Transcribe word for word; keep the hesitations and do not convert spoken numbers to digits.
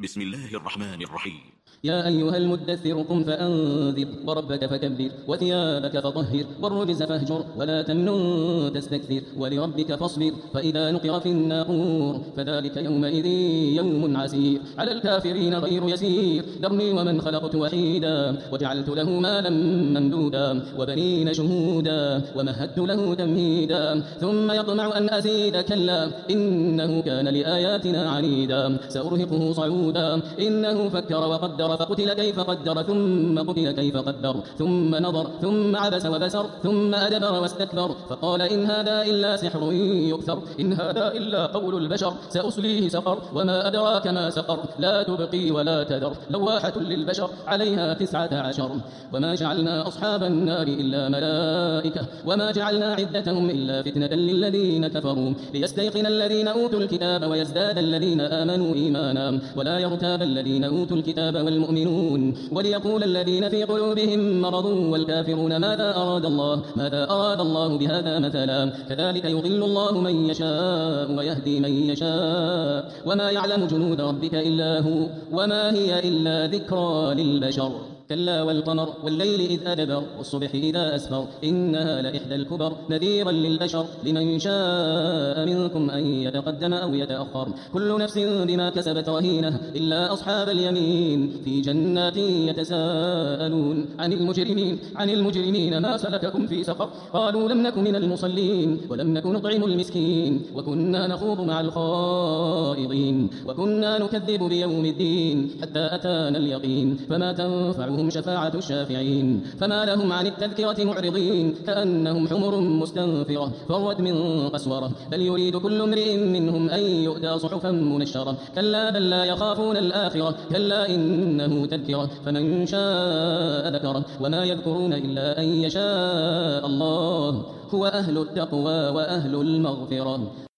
بسم الله الرحمن الرحيم. يا أيها المدثر قم فأنذر وربك فكبر وثيابك فطهر والرجز فاهجر ولا تمنن تستكثر ولربك فاصبر فإذا نقر في الناقور فذلك يومئذ يوم عسير على الكافرين غير يسير ذرني ومن خلقت وحيدا وجعلت له مالا ممدودا وبنين شهودا ومهدت له تمهيدا ثم يطمع أن أزيد كلا إنه كان لآياتنا عنيدا سأرهقه صعودا إنه فكر وقدر فقتل كيف قدر ثم قتل كيف قدر ثم نظر ثم عبس وبسر ثم أدبر واستكبر فقال إن هذا إلا سحر يؤثر إن هذا إلا قول البشر سأصليه سقر وما أدراك ما سقر لا تبقي ولا تذر لواحة للبشر عليها تسعة عشر وما جعلنا أصحاب النار إلا ملائكة وما جعلنا عدتهم إلا فتنة للذين كفروا ليستيقن الذين أوتوا الكتاب ويزداد الذين آمنوا إيمانا ولا يرتاب الذين أوتوا الكتاب والمؤمنون وليقول الذين في قلوبهم مرض والكافرون ماذا أراد الله ماذا أراد الله بهذا مثلا كذلك يضل الله من يشاء ويهدي من يشاء وما يعلم جنود ربك إلا هو وما هي إلا ذكرى للبشر كلا والقمر والليل إذ أدبر والصبح إذا أسفر إنها لإحدى الكبر نذيرا للبشر لمن شاء منكم أن يتقدم أو يتأخر كل نفس بما كسبت رهينة إلا أصحاب اليمين في جنات يتساءلون عن المجرمين عن المجرمين ما سلككم في سقر قالوا لم نك من المصلين ولم نك نطعم المسكين وكنا نخوض مع الخائضين وكنا نكذب بيوم الدين حتى أتانا اليقين فما تنفعهم شفاعة الشافعين فما لهم عن التذكرة معرضين كأنهم حمر مستنفرة فرت من قسورة بل يريد كل امرئ منهم أن يؤتى صحفا منشرة كلا بل لا يخافون الآخرة كلا إنه تذكرة فمن شاء ذكره وما يذكرون إلا أن يشاء الله هو أهل التقوى وأهل المغفرة.